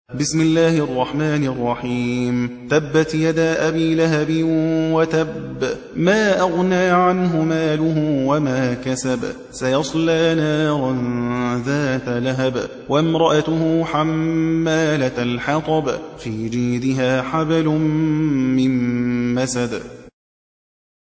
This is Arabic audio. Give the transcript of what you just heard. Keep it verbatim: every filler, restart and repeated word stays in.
بسم الله الرحمن الرحيم تبت يدا أبي لهب وتب ما أغنى عنه ماله وما كسب سيصلى نارا ذات لهب وامرأته حمالة الحطب في جيدها حبل من مسد